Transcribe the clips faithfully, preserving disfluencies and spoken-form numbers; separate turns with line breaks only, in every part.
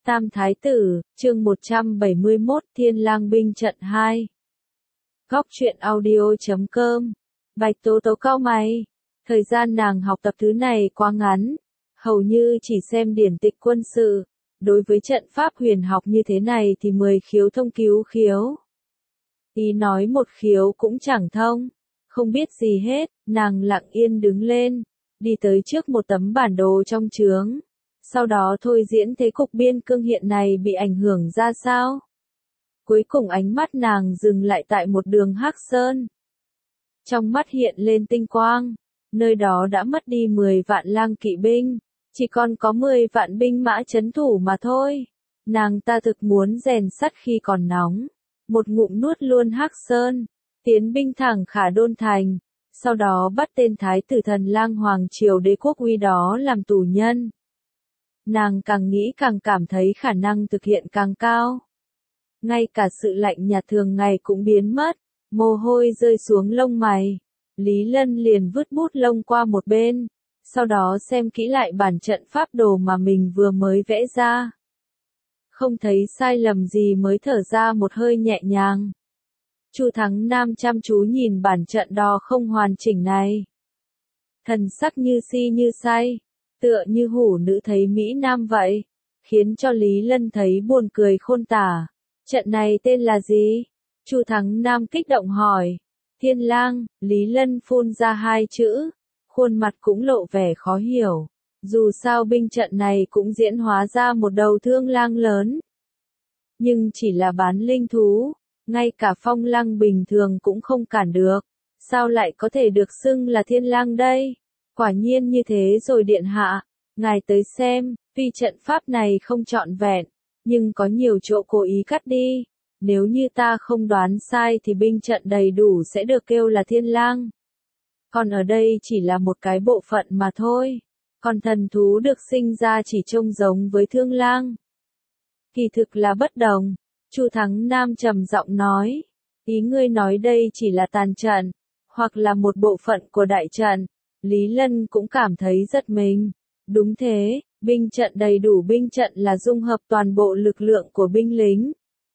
Tam Thái Tử, chương một trăm bảy mươi mốt, Thiên Lang binh trận hai. Góc truyện audio chấm com. Bạch Tố Tố cau mày. Thời gian nàng học tập thứ này quá ngắn, hầu như chỉ xem điển tịch quân sự. Đối với trận pháp huyền học như thế này thì mười khiếu thông cứu khiếu. Ý nói một khiếu cũng chẳng thông, không biết gì hết, nàng lặng yên đứng lên, đi tới trước một tấm bản đồ trong trướng. Sau đó thôi diễn thế cục biên cương hiện này bị ảnh hưởng ra sao. Cuối cùng ánh mắt nàng dừng lại tại một đường hắc sơn. Trong mắt hiện lên tinh quang, nơi đó đã mất đi mười vạn lang kỵ binh, chỉ còn có mười vạn binh mã trấn thủ mà thôi. Nàng ta thực muốn rèn sắt khi còn nóng, một ngụm nuốt luôn hắc sơn, tiến binh thẳng Khả Đôn thành, sau đó bắt tên thái tử Thần Lang hoàng triều đế quốc uy đó làm tù nhân. Nàng càng nghĩ càng cảm thấy khả năng thực hiện càng cao. Ngay cả sự lạnh nhạt thường ngày cũng biến mất, mồ hôi rơi xuống lông mày. Lý Lân liền vứt bút lông qua một bên, sau đó xem kỹ lại bản trận pháp đồ mà mình vừa mới vẽ ra. Không thấy sai lầm gì mới thở ra một hơi nhẹ nhàng. Chu Thắng Nam chăm chú nhìn bản trận đo không hoàn chỉnh này. Thần sắc như si như say, tựa như hủ nữ thấy Mỹ Nam vậy, khiến cho Lý Lân thấy buồn cười khôn tả. Trận này tên là gì? Chu Thắng Nam kích động hỏi. Thiên Lang, Lý Lân phun ra hai chữ, khuôn mặt cũng lộ vẻ khó hiểu. Dù sao binh trận này cũng diễn hóa ra một đầu thương lang lớn. Nhưng chỉ là bán linh thú, ngay cả phong lang bình thường cũng không cản được. Sao lại có thể được xưng là thiên lang đây? Quả nhiên như thế rồi điện hạ, ngài tới xem, tuy trận pháp này không trọn vẹn, nhưng có nhiều chỗ cố ý cắt đi. Nếu như ta không đoán sai thì binh trận đầy đủ sẽ được kêu là thiên lang. Còn ở đây chỉ là một cái bộ phận mà thôi. Còn thần thú được sinh ra chỉ trông giống với thương lang. Kỳ thực là bất đồng. Chu Thắng Nam trầm giọng nói. Ý ngươi nói đây chỉ là tàn trận, hoặc là một bộ phận của đại trận. Lý Lân cũng cảm thấy giật mình. Đúng thế, binh trận đầy đủ binh trận là dung hợp toàn bộ lực lượng của binh lính.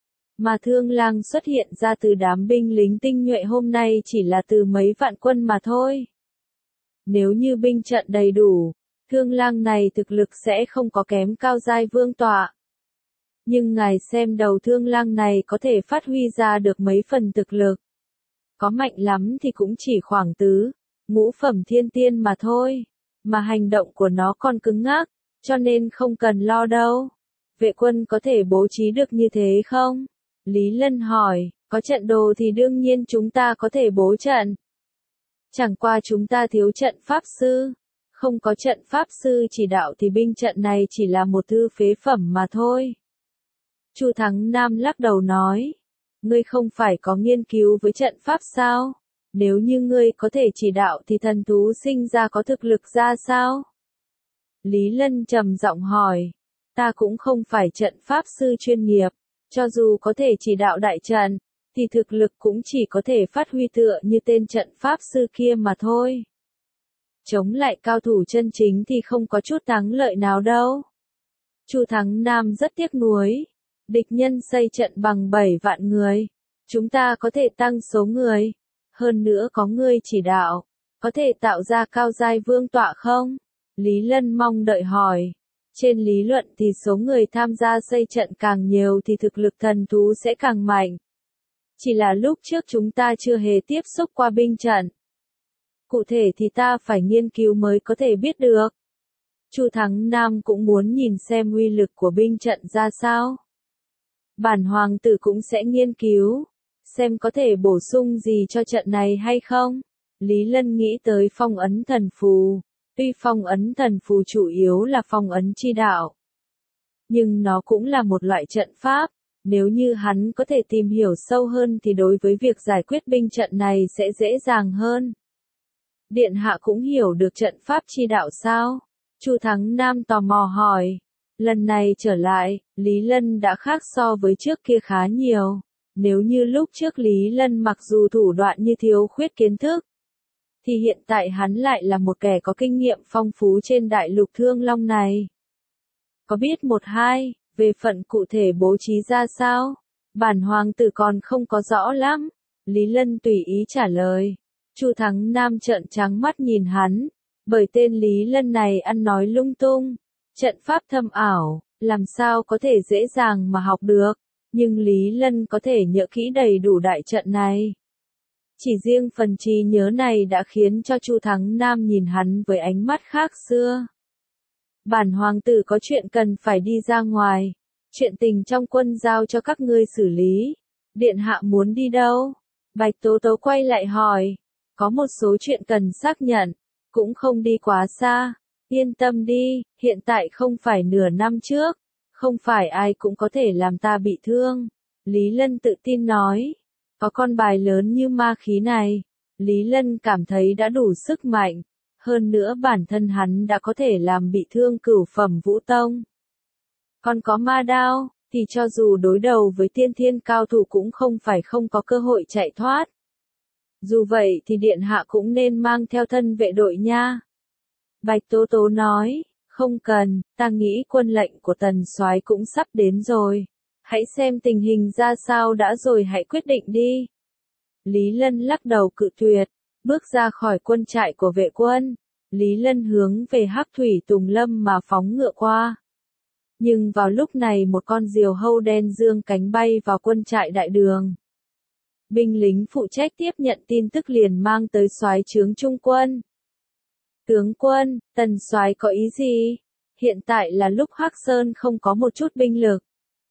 Mà thương lang xuất hiện ra từ đám binh lính tinh nhuệ hôm nay chỉ là từ mấy vạn quân mà thôi. Nếu như binh trận đầy đủ, thương lang này thực lực sẽ không có kém cao giai vương tọa. Nhưng ngài xem đầu thương lang này có thể phát huy ra được mấy phần thực lực. Có mạnh lắm thì cũng chỉ khoảng tứ, ngũ phẩm thiên tiên mà thôi. Mà hành động của nó còn cứng ngắc, cho nên không cần lo đâu. Vệ quân có thể bố trí được như thế không? Lý Lân hỏi, có trận đồ thì đương nhiên chúng ta có thể bố trận. Chẳng qua chúng ta thiếu trận pháp sư. Không có trận pháp sư chỉ đạo thì binh trận này chỉ là một thư phế phẩm mà thôi. Chu Thắng Nam lắc đầu nói, ngươi không phải có nghiên cứu với trận pháp sao? Nếu như ngươi có thể chỉ đạo thì thần thú sinh ra có thực lực ra sao? Lý Lân trầm giọng hỏi, ta cũng không phải trận pháp sư chuyên nghiệp, cho dù có thể chỉ đạo đại trận, thì thực lực cũng chỉ có thể phát huy tựa như tên trận pháp sư kia mà thôi. Chống lại cao thủ chân chính thì không có chút thắng lợi nào đâu. Chu Thắng Nam rất tiếc nuối, địch nhân xây trận bằng bảy vạn người, chúng ta có thể tăng số người. Hơn nữa có ngươi chỉ đạo, có thể tạo ra cao giai vương tọa không? Lý Lân mong đợi hỏi. Trên lý luận thì số người tham gia xây trận càng nhiều thì thực lực thần thú sẽ càng mạnh. Chỉ là lúc trước chúng ta chưa hề tiếp xúc qua binh trận. Cụ thể thì ta phải nghiên cứu mới có thể biết được. Chu Thắng Nam cũng muốn nhìn xem uy lực của binh trận ra sao. Bản hoàng tử cũng sẽ nghiên cứu, xem có thể bổ sung gì cho trận này hay không. Lý Lân nghĩ tới phong ấn thần phù. Tuy phong ấn thần phù chủ yếu là phong ấn chi đạo, nhưng nó cũng là một loại trận pháp. Nếu như hắn có thể tìm hiểu sâu hơn thì đối với việc giải quyết binh trận này sẽ dễ dàng hơn. Điện hạ cũng hiểu được trận pháp chi đạo sao? Chu Thắng Nam tò mò hỏi. Lần này trở lại, Lý Lân đã khác so với trước kia khá nhiều. Nếu như lúc trước Lý Lân mặc dù thủ đoạn như thiếu khuyết kiến thức, thì hiện tại hắn lại là một kẻ có kinh nghiệm phong phú trên đại lục Thương Long này. Có biết một hai, Về phận cụ thể bố trí ra sao? Bản hoàng tử còn không có rõ lắm. Lý Lân tùy ý trả lời. Chu Thắng Nam trợn trắng mắt nhìn hắn, bởi tên Lý Lân này ăn nói lung tung, trận pháp thâm ảo, làm sao có thể dễ dàng mà học được, nhưng Lý Lân có thể nhớ kỹ đầy đủ đại trận này. Chỉ riêng phần trí nhớ này đã khiến cho Chu Thắng Nam nhìn hắn với ánh mắt khác xưa. Bản hoàng tử có chuyện cần phải đi ra ngoài, chuyện tình trong quân giao cho các ngươi xử lý. Điện hạ muốn đi đâu? Bạch Tố Tố quay lại hỏi. Có một số chuyện cần xác nhận, cũng không đi quá xa. Yên tâm đi, hiện tại không phải nửa năm trước, không phải ai cũng có thể làm ta bị thương. Lý Lân tự tin nói. Có con bài lớn như ma khí này, Lý Lân cảm thấy đã đủ sức mạnh. Hơn nữa bản thân hắn đã có thể làm bị thương cửu phẩm vũ tông. Còn có ma đao, thì cho dù đối đầu với tiên thiên cao thủ cũng không phải không có cơ hội chạy thoát. Dù vậy thì điện hạ cũng nên mang theo thân vệ đội nha. Bạch Tố Tố nói, không cần, ta nghĩ quân lệnh của tần soái cũng sắp đến rồi. Hãy xem tình hình ra sao đã rồi hãy quyết định đi. Lý Lân lắc đầu cự tuyệt, bước ra khỏi quân trại của vệ quân. Lý Lân hướng về Hắc Thủy Tùng Lâm mà phóng ngựa qua. Nhưng vào lúc này một con diều hâu đen dương cánh bay vào quân trại đại đường. Binh lính phụ trách tiếp nhận tin tức liền mang tới soái trướng trung quân. Tướng quân, tần soái có ý gì? Hiện tại là lúc Hắc Sơn không có một chút binh lực.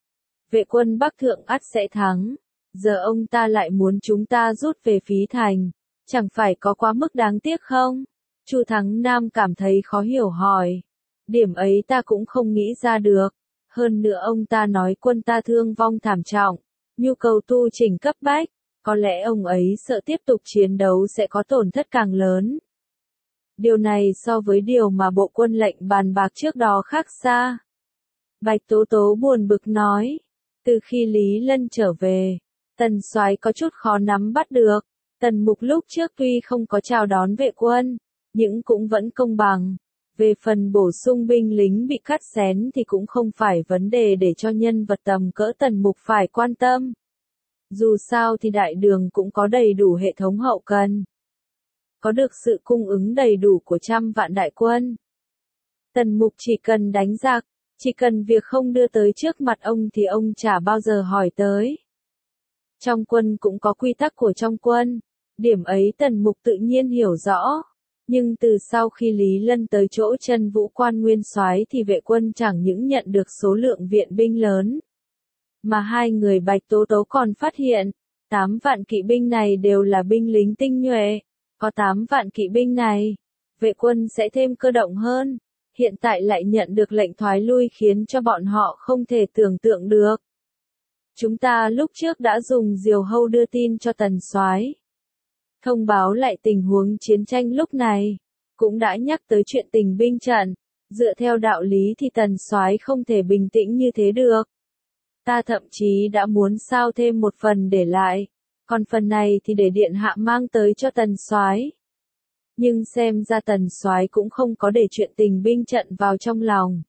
Vệ quân Bắc Thượng ắt sẽ thắng. Giờ ông ta lại muốn chúng ta rút về Phí Thành. Chẳng phải có quá mức đáng tiếc không? Chu Thắng Nam cảm thấy khó hiểu hỏi. Điểm ấy ta cũng không nghĩ ra được. Hơn nữa ông ta nói quân ta thương vong thảm trọng. Nhu cầu tu chỉnh cấp bách. Có lẽ ông ấy sợ tiếp tục chiến đấu sẽ có tổn thất càng lớn. Điều này so với điều mà bộ quân lệnh bàn bạc trước đó khác xa. Bạch Tố Tố buồn bực nói. Từ khi Lý Lân trở về, tần soái có chút khó nắm bắt được. Tần Mục lúc trước tuy không có chào đón vệ quân, nhưng cũng vẫn công bằng. Về phần bổ sung binh lính bị cắt xén thì cũng không phải vấn đề để cho nhân vật tầm cỡ Tần Mục phải quan tâm. Dù sao thì đại đường cũng có đầy đủ hệ thống hậu cần. Có được sự cung ứng đầy đủ của trăm vạn đại quân. Tần Mục chỉ cần đánh giặc, chỉ cần việc không đưa tới trước mặt ông thì ông chả bao giờ hỏi tới. Trong quân cũng có quy tắc của trong quân, điểm ấy Tần Mục tự nhiên hiểu rõ. Nhưng từ sau khi Lý Lân tới chỗ Chân Vũ Quan nguyên soái thì vệ quân chẳng những nhận được số lượng viện binh lớn. Mà hai người Bạch Tố Tố còn phát hiện, tám vạn kỵ binh này đều là binh lính tinh nhuệ. Có tám vạn kỵ binh này, vệ quân sẽ thêm cơ động hơn. Hiện tại lại nhận được lệnh thoái lui khiến cho bọn họ không thể tưởng tượng được. Chúng ta lúc trước đã dùng diều hâu đưa tin cho tần soái, thông báo lại tình huống chiến tranh lúc này, cũng đã nhắc tới chuyện tình binh trận. Dựa theo đạo lý thì tần soái không thể bình tĩnh như thế được. Ta thậm chí đã muốn sao thêm một phần để lại, còn phần này thì để điện hạ mang tới cho tần soái. Nhưng xem ra tần soái cũng không có để chuyện tình binh trận vào trong lòng.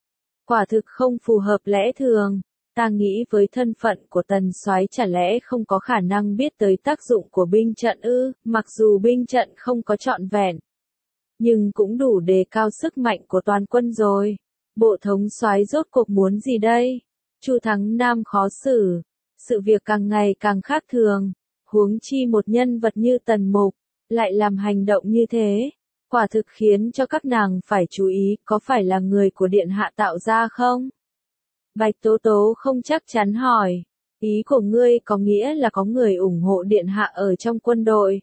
Quả thực không phù hợp lẽ thường. Ta nghĩ với thân phận của tần soái chả lẽ không có khả năng biết tới tác dụng của binh trận ư? Mặc dù binh trận không có trọn vẹn, nhưng cũng đủ đề cao sức mạnh của toàn quân rồi. Bộ thống soái rốt cuộc muốn gì đây? Chu Thắng Nam khó xử. Sự việc càng ngày càng khác thường. Huống chi một nhân vật như Tần Mục lại làm hành động như thế, quả thực khiến cho các nàng phải chú ý, có phải là người của điện hạ tạo ra không? Bạch Tố Tố không chắc chắn hỏi, ý của ngươi có nghĩa là có người ủng hộ điện hạ ở trong quân đội,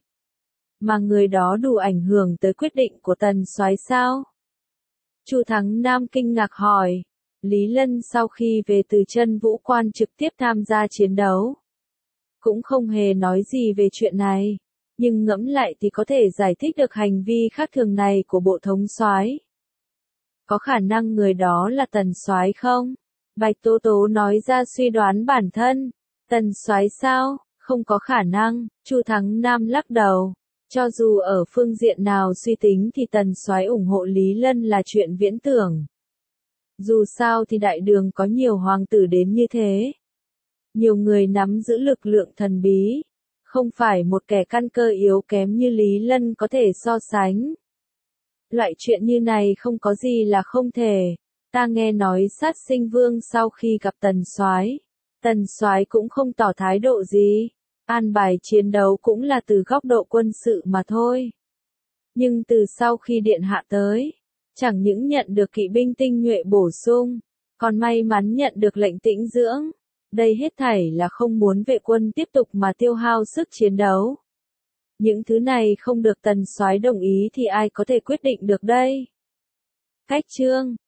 mà người đó đủ ảnh hưởng tới quyết định của tần soái sao? Chu Thắng Nam kinh ngạc hỏi. Lý Lân sau khi về từ Chân Vũ Quan trực tiếp tham gia chiến đấu, cũng không hề nói gì về chuyện này. Nhưng ngẫm lại thì có thể giải thích được hành vi khác thường này của bộ thống soái. Có khả năng người đó là tần soái không? Bạch Tố Tố nói ra suy đoán bản thân. Tần soái sao? Không có khả năng. Chu Thắng Nam lắc đầu. Cho dù ở phương diện nào suy tính thì tần soái ủng hộ Lý Lân là chuyện viễn tưởng. Dù sao thì đại đường có nhiều hoàng tử đến như thế. Nhiều người nắm giữ lực lượng thần bí. Không phải một kẻ căn cơ yếu kém như Lý Lân có thể so sánh. Loại chuyện như này không có gì là không thể. Ta nghe nói Sát Sinh Vương sau khi gặp Tần Soái, Tần Soái cũng không tỏ thái độ gì. An bài chiến đấu cũng là từ góc độ quân sự mà thôi. Nhưng từ sau khi điện hạ tới, chẳng những nhận được kỵ binh tinh nhuệ bổ sung, còn may mắn nhận được lệnh tĩnh dưỡng. Đây hết thảy là không muốn vệ quân tiếp tục mà tiêu hao sức chiến đấu. Những thứ này không được Tần Soái đồng ý thì ai có thể quyết định được đây? Cách chương